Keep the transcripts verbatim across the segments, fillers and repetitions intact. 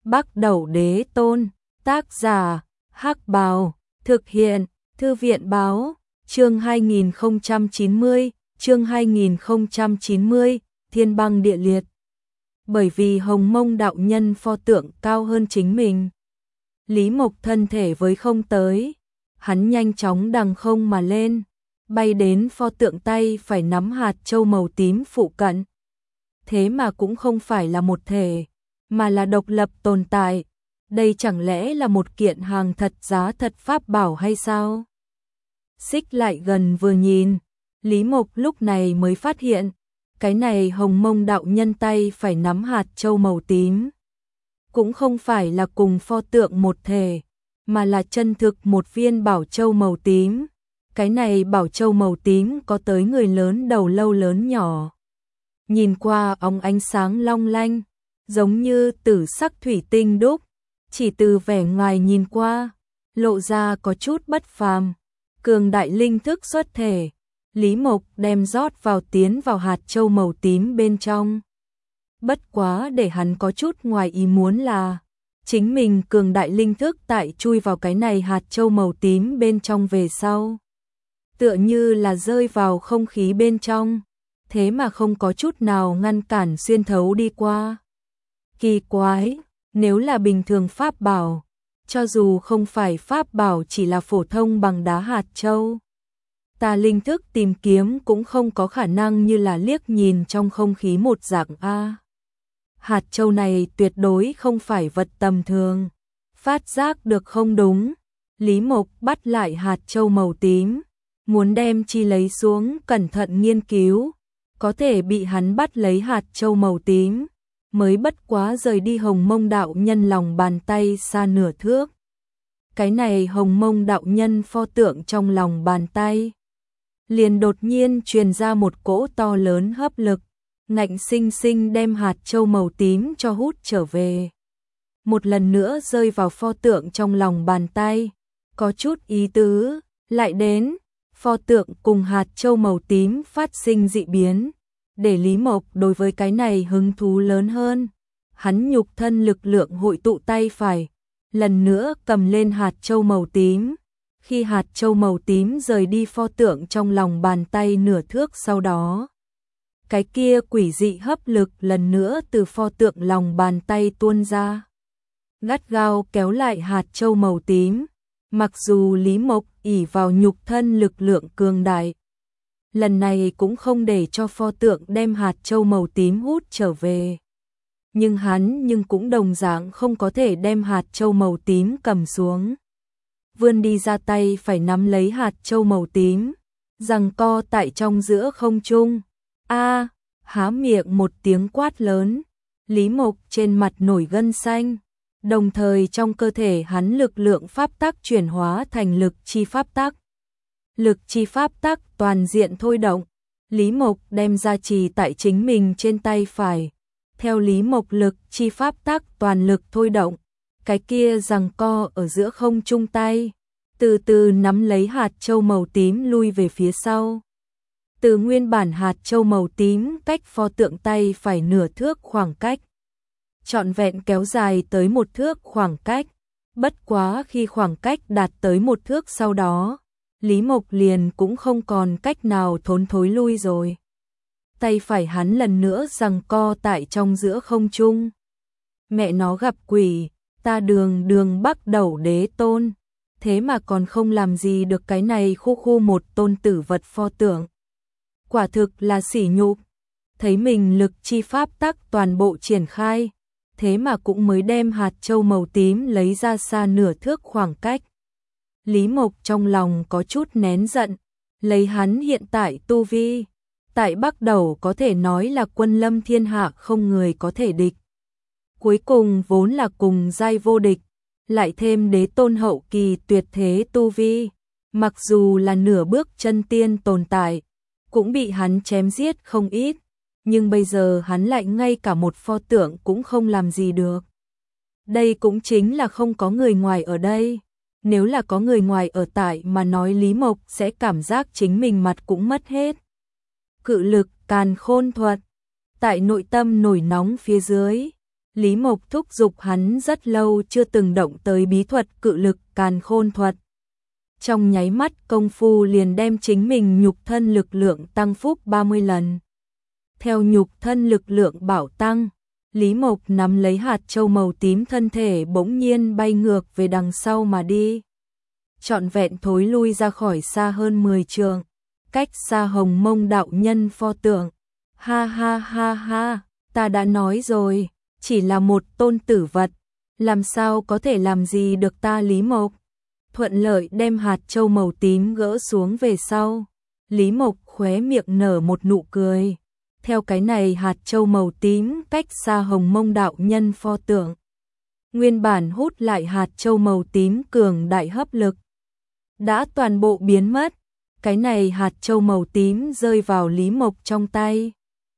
Bắc Đẩu Đế Tôn, tác giả, Hắc Bào, thực hiện, Thư viện báo, chương hai nghìn không trăm chín mươi, chương hai nghìn không trăm chín mươi, thiên băng địa liệt. Bởi vì Hồng Mông đạo nhân pho tượng cao hơn chính mình, Lý Mộc thân thể với không tới, hắn nhanh chóng đằng không mà lên, bay đến pho tượng tay phải nắm hạt châu màu tím phụ cận. Thế mà cũng không phải là một thể, mà là độc lập tồn tại. Đây chẳng lẽ là một kiện hàng thật giá thật pháp bảo hay sao? Xích lại gần vừa nhìn, Lý Mộc lúc này mới phát hiện, cái này Hồng Mông đạo nhân tay phải nắm hạt châu màu tím. Cũng không phải là cùng pho tượng một thể, mà là chân thực một viên bảo châu màu tím. Cái này bảo châu màu tím có tới người lớn đầu lâu lớn nhỏ. Nhìn qua óng ánh sáng long lanh, giống như tử sắc thủy tinh đúc, chỉ từ vẻ ngoài nhìn qua, lộ ra có chút bất phàm. Cường đại linh thức xuất thể, Lý Mộc đem rót vào tiến vào hạt châu màu tím bên trong. Bất quá để hắn có chút ngoài ý muốn là, chính mình cường đại linh thức tại chui vào cái này hạt châu màu tím bên trong về sau. Tựa như là rơi vào không khí bên trong, thế mà không có chút nào ngăn cản xuyên thấu đi qua. Kỳ quái, nếu là bình thường pháp bảo, cho dù không phải pháp bảo chỉ là phổ thông bằng đá hạt châu, ta linh thức tìm kiếm cũng không có khả năng như là liếc nhìn trong không khí một dạng A. Hạt châu này tuyệt đối không phải vật tầm thường. Phát giác được không đúng, Lý Mộc bắt lại hạt châu màu tím, muốn đem chi lấy xuống cẩn thận nghiên cứu. Có thể bị hắn bắt lấy hạt châu màu tím, mới bất quá rời đi Hồng Mông đạo nhân lòng bàn tay xa nửa thước. Cái này Hồng Mông đạo nhân pho tượng trong lòng bàn tay, liền đột nhiên truyền ra một cỗ to lớn hấp lực, ngạnh sinh sinh đem hạt châu màu tím cho hút trở về. Một lần nữa rơi vào pho tượng trong lòng bàn tay, có chút ý tứ, lại đến, pho tượng cùng hạt châu màu tím phát sinh dị biến, để Lý Mộc đối với cái này hứng thú lớn hơn. Hắn nhục thân lực lượng hội tụ tay phải, lần nữa cầm lên hạt châu màu tím. Khi hạt châu màu tím rời đi pho tượng trong lòng bàn tay nửa thước sau đó, cái kia quỷ dị hấp lực lần nữa từ pho tượng lòng bàn tay tuôn ra, gắt gao kéo lại hạt châu màu tím. Mặc dù Lý Mộc ỷ vào nhục thân lực lượng cường đại, lần này cũng không để cho pho tượng đem hạt châu màu tím hút trở về. Nhưng hắn nhưng cũng đồng dạng không có thể đem hạt châu màu tím cầm xuống. Vươn đi ra tay phải nắm lấy hạt châu màu tím, giằng co tại trong giữa không trung. A, há miệng một tiếng quát lớn, Lý Mộc trên mặt nổi gân xanh. Đồng thời trong cơ thể hắn lực lượng pháp tắc chuyển hóa thành lực chi pháp tắc. Lực chi pháp tắc toàn diện thôi động, Lý Mộc đem ra trì tại chính mình trên tay phải. Theo Lý Mộc lực chi pháp tắc toàn lực thôi động, cái kia giằng co ở giữa không trung tay, từ từ nắm lấy hạt châu màu tím lui về phía sau. Từ nguyên bản hạt châu màu tím cách pho tượng tay phải nửa thước khoảng cách, trọn vẹn kéo dài tới một thước khoảng cách. Bất quá khi khoảng cách đạt tới một thước sau đó, Lý Mộc liền cũng không còn cách nào thốn thối lui rồi. Tay phải hắn lần nữa giằng co tại trong giữa không trung. Mẹ nó gặp quỷ, ta đường đường Bắc Đẩu Đế Tôn, thế mà còn không làm gì được cái này khu khu một tôn tử vật pho tượng. Quả thực là sỉ nhục. Thấy mình lực chi pháp tắc toàn bộ triển khai, thế mà cũng mới đem hạt châu màu tím lấy ra xa nửa thước khoảng cách. Lý Mộc trong lòng có chút nén giận, lấy hắn hiện tại tu vi, tại Bắc Đẩu có thể nói là quân lâm thiên hạ không người có thể địch. Cuối cùng vốn là cùng giai vô địch, lại thêm đế tôn hậu kỳ tuyệt thế tu vi, mặc dù là nửa bước chân tiên tồn tại, cũng bị hắn chém giết không ít. Nhưng bây giờ hắn lại ngay cả một pho tượng cũng không làm gì được. Đây cũng chính là không có người ngoài ở đây. Nếu là có người ngoài ở tại mà nói Lý Mộc sẽ cảm giác chính mình mặt cũng mất hết. Cự lực càn khôn thuật. Tại nội tâm nổi nóng phía dưới, Lý Mộc thúc giục hắn rất lâu chưa từng động tới bí thuật cự lực càn khôn thuật. Trong nháy mắt công phu liền đem chính mình nhục thân lực lượng tăng phúc ba mươi lần. Theo nhục thân lực lượng bảo tăng, Lý Mộc nắm lấy hạt châu màu tím, thân thể bỗng nhiên bay ngược về đằng sau mà đi. Trọn vẹn thối lui ra khỏi xa hơn mười trượng, cách xa Hồng Mông đạo nhân pho tượng. Ha ha ha ha, ta đã nói rồi, chỉ là một tôn tử vật, làm sao có thể làm gì được ta. Lý Mộc thuận lợi đem hạt châu màu tím gỡ xuống về sau. Lý Mộc khóe miệng nở một nụ cười. Theo cái này hạt châu màu tím cách xa Hồng Mông đạo nhân pho tượng. Nguyên bản hút lại hạt châu màu tím cường đại hấp lực đã toàn bộ biến mất. Cái này hạt châu màu tím rơi vào Lý Mộc trong tay,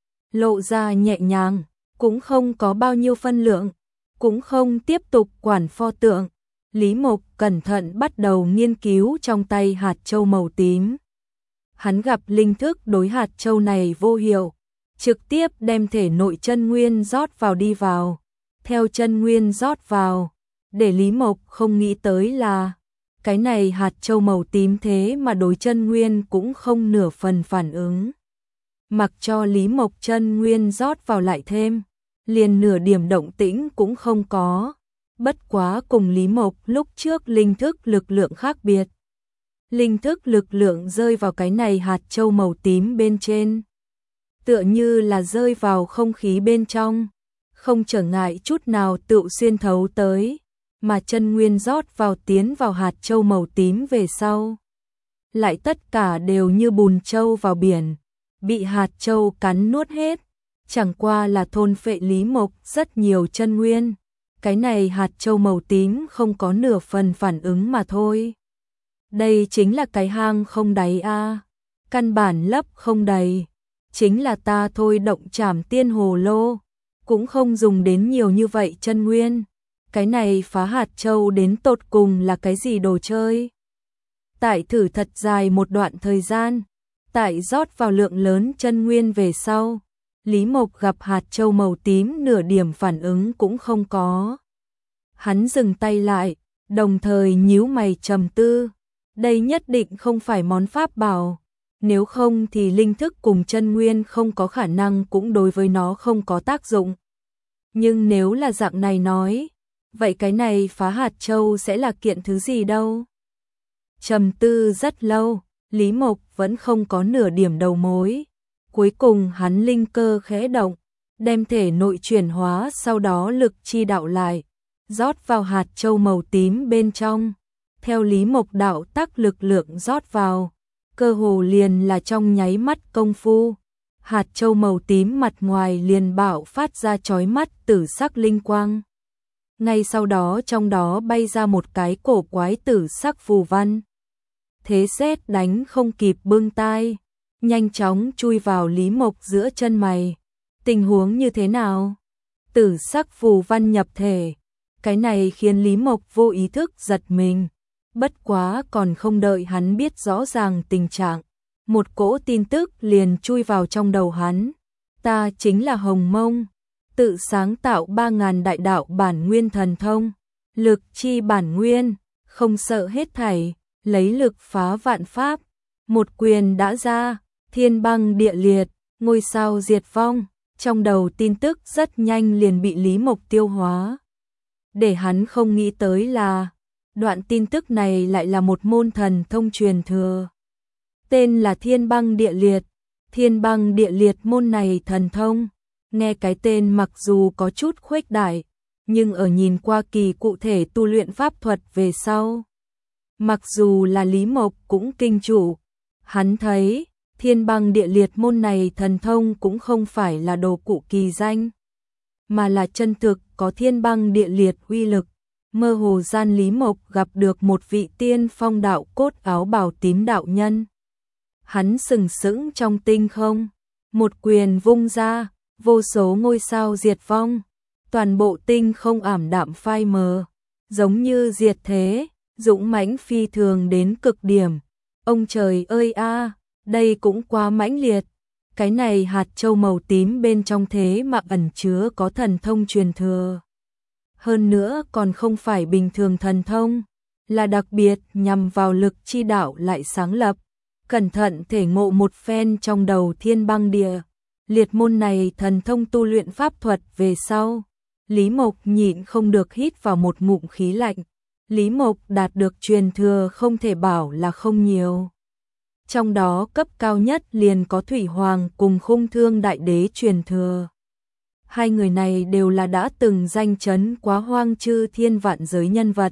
lộ ra nhẹ nhàng, cũng không có bao nhiêu phân lượng, cũng không tiếp tục quản pho tượng. Lý Mộc cẩn thận bắt đầu nghiên cứu trong tay hạt châu màu tím. Hắn gặp linh thức đối hạt châu này vô hiệu, trực tiếp đem thể nội chân nguyên rót vào đi vào. Theo chân nguyên rót vào, để Lý Mộc không nghĩ tới là cái này hạt châu màu tím thế mà đối chân nguyên cũng không nửa phần phản ứng. Mặc cho Lý Mộc chân nguyên rót vào lại thêm, liền nửa điểm động tĩnh cũng không có. Bất quá cùng Lý Mộc lúc trước linh thức lực lượng khác biệt. Linh thức lực lượng rơi vào cái này hạt châu màu tím bên trên, tựa như là rơi vào không khí bên trong, không trở ngại chút nào tự xuyên thấu tới, mà chân nguyên rót vào tiến vào hạt châu màu tím về sau, lại tất cả đều như bùn châu vào biển, bị hạt châu cắn nuốt hết, chẳng qua là thôn phệ Lý Mộc rất nhiều chân nguyên. Cái này hạt châu màu tím không có nửa phần phản ứng mà thôi. Đây chính là cái hang không đáy a, căn bản lấp không đầy. Chính là ta thôi động Trảm Tiên Hồ Lô, cũng không dùng đến nhiều như vậy chân nguyên. Cái này phá hạt châu đến tột cùng là cái gì đồ chơi? Tại thử thật dài một đoạn thời gian, tại rót vào lượng lớn chân nguyên về sau, Lý Mộc gặp hạt châu màu tím nửa điểm phản ứng cũng không có. Hắn dừng tay lại, đồng thời nhíu mày trầm tư. Đây nhất định không phải món pháp bảo, nếu không thì linh thức cùng chân nguyên không có khả năng cũng đối với nó không có tác dụng. Nhưng nếu là dạng này nói, vậy cái này phá hạt châu sẽ là kiện thứ gì đâu? Trầm tư rất lâu, Lý Mộc vẫn không có nửa điểm đầu mối. Cuối cùng hắn linh cơ khẽ động, đem thể nội chuyển hóa, sau đó lực chi đạo lại, rót vào hạt châu màu tím bên trong. Theo Lý Mộc đạo tắc lực lượng rót vào, cơ hồ liền là trong nháy mắt công phu, hạt châu màu tím mặt ngoài liền bạo phát ra chói mắt tử sắc linh quang. Ngay sau đó trong đó bay ra một cái cổ quái tử sắc phù văn. Thế sét đánh không kịp bưng tai, nhanh chóng chui vào Lý Mộc giữa chân mày. Tình huống như thế nào? Tử sắc phù văn nhập thể. Cái này khiến Lý Mộc vô ý thức giật mình. Bất quá còn không đợi hắn biết rõ ràng tình trạng, một cỗ tin tức liền chui vào trong đầu hắn. Ta chính là Hồng Mông, tự sáng tạo ba ngàn đại đạo bản nguyên thần thông, lực chi bản nguyên, không sợ hết thảy, lấy lực phá vạn pháp. Một quyền đã ra, thiên băng địa liệt, ngôi sao diệt vong. Trong đầu tin tức rất nhanh liền bị Lý Mộc tiêu hóa. Để hắn không nghĩ tới là đoạn tin tức này lại là một môn thần thông truyền thừa. Tên là Thiên Băng Địa Liệt. Thiên Băng Địa Liệt môn này thần thông, nghe cái tên mặc dù có chút khuếch đại, nhưng ở nhìn qua kỳ cụ thể tu luyện pháp thuật về sau, mặc dù là Lý Mộc cũng kinh chủ. Hắn thấy Thiên Băng Địa Liệt môn này thần thông cũng không phải là đồ cụ kỳ danh, mà là chân thực có thiên băng địa liệt uy lực. Mơ hồ gian Lý Mộc gặp được một vị tiên phong đạo cốt áo bào tím đạo nhân. Hắn sừng sững trong tinh không, một quyền vung ra, vô số ngôi sao diệt vong, toàn bộ tinh không ảm đạm phai mờ, giống như diệt thế, dũng mãnh phi thường đến cực điểm. Ông trời ơi a, đây cũng quá mãnh liệt. Cái này hạt châu màu tím bên trong thế mà ẩn chứa có thần thông truyền thừa. Hơn nữa còn không phải bình thường thần thông, là đặc biệt nhằm vào lực chi đạo lại sáng lập. Cẩn thận thể ngộ một phen trong đầu thiên băng địa. Liệt môn này thần thông tu luyện pháp thuật về sau. Lý Mộc nhịn không được hít vào một ngụm khí lạnh. Lý Mộc đạt được truyền thừa không thể bảo là không nhiều. Trong đó cấp cao nhất liền có Thủy Hoàng cùng Khung Thương Đại Đế truyền thừa. Hai người này đều là đã từng danh chấn quá hoang chư thiên vạn giới nhân vật.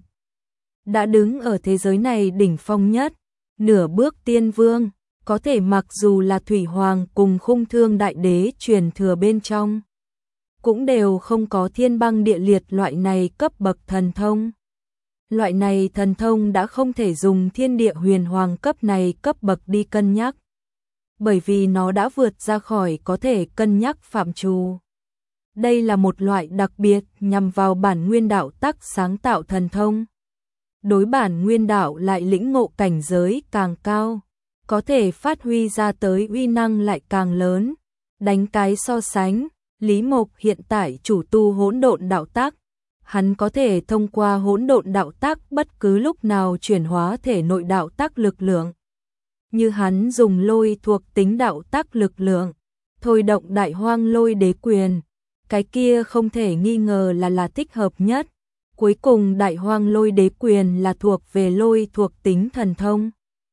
Đã đứng ở thế giới này đỉnh phong nhất, nửa bước tiên vương, có thể mặc dù là Thủy Hoàng cùng Khung Thương Đại Đế truyền thừa bên trong. Cũng đều không có thiên băng địa liệt loại này cấp bậc thần thông. Loại này thần thông đã không thể dùng thiên địa huyền hoàng cấp này cấp bậc đi cân nhắc. Bởi vì nó đã vượt ra khỏi có thể cân nhắc phạm trù. Đây là một loại đặc biệt nhằm vào bản nguyên đạo tắc sáng tạo thần thông. Đối bản nguyên đạo lại lĩnh ngộ cảnh giới càng cao, có thể phát huy ra tới uy năng lại càng lớn. Đánh cái so sánh, Lý Mộc hiện tại chủ tu hỗn độn đạo tắc. Hắn có thể thông qua hỗn độn đạo tắc bất cứ lúc nào chuyển hóa thể nội đạo tắc lực lượng. Như hắn dùng lôi thuộc tính đạo tắc lực lượng, thôi động đại hoang lôi đế quyền. Cái kia không thể nghi ngờ là là thích hợp nhất. Cuối cùng đại hoang lôi đế quyền là thuộc về lôi thuộc tính thần thông.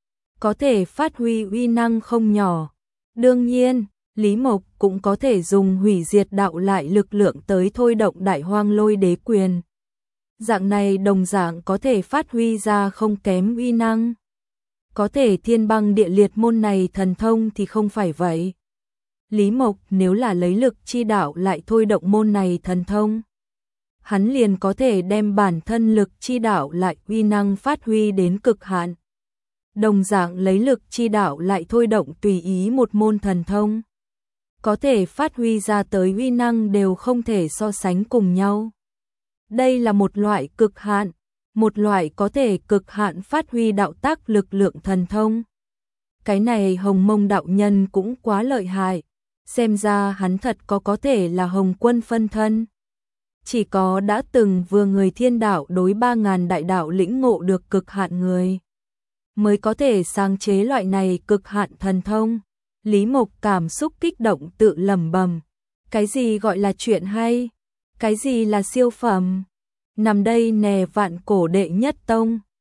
Có thể phát huy uy năng không nhỏ. Đương nhiên, Lý Mộc cũng có thể dùng hủy diệt đạo lại lực lượng tới thôi động đại hoang lôi đế quyền. Dạng này đồng dạng có thể phát huy ra không kém uy năng. Có thể thiên băng địa liệt môn này thần thông thì không phải vậy. Lý Mộc nếu là lấy lực chi đạo lại thôi động môn này thần thông, hắn liền có thể đem bản thân lực chi đạo lại uy năng phát huy đến cực hạn. Đồng dạng lấy lực chi đạo lại thôi động tùy ý một môn thần thông, có thể phát huy ra tới uy năng đều không thể so sánh cùng nhau. Đây là một loại cực hạn, một loại có thể cực hạn phát huy đạo tác lực lượng thần thông. Cái này Hồng Mông đạo nhân cũng quá lợi hại, xem ra hắn thật có có thể là Hồng Quân phân thân. Chỉ có đã từng vừa người thiên đạo đối ba ngàn đại đạo lĩnh ngộ được cực hạn người, mới có thể sáng chế loại này cực hạn thần thông. Lý Mộc cảm xúc kích động tự lẩm bẩm, cái gì gọi là chuyện hay, cái gì là siêu phẩm. Nằm đây nè vạn cổ đệ nhất tông.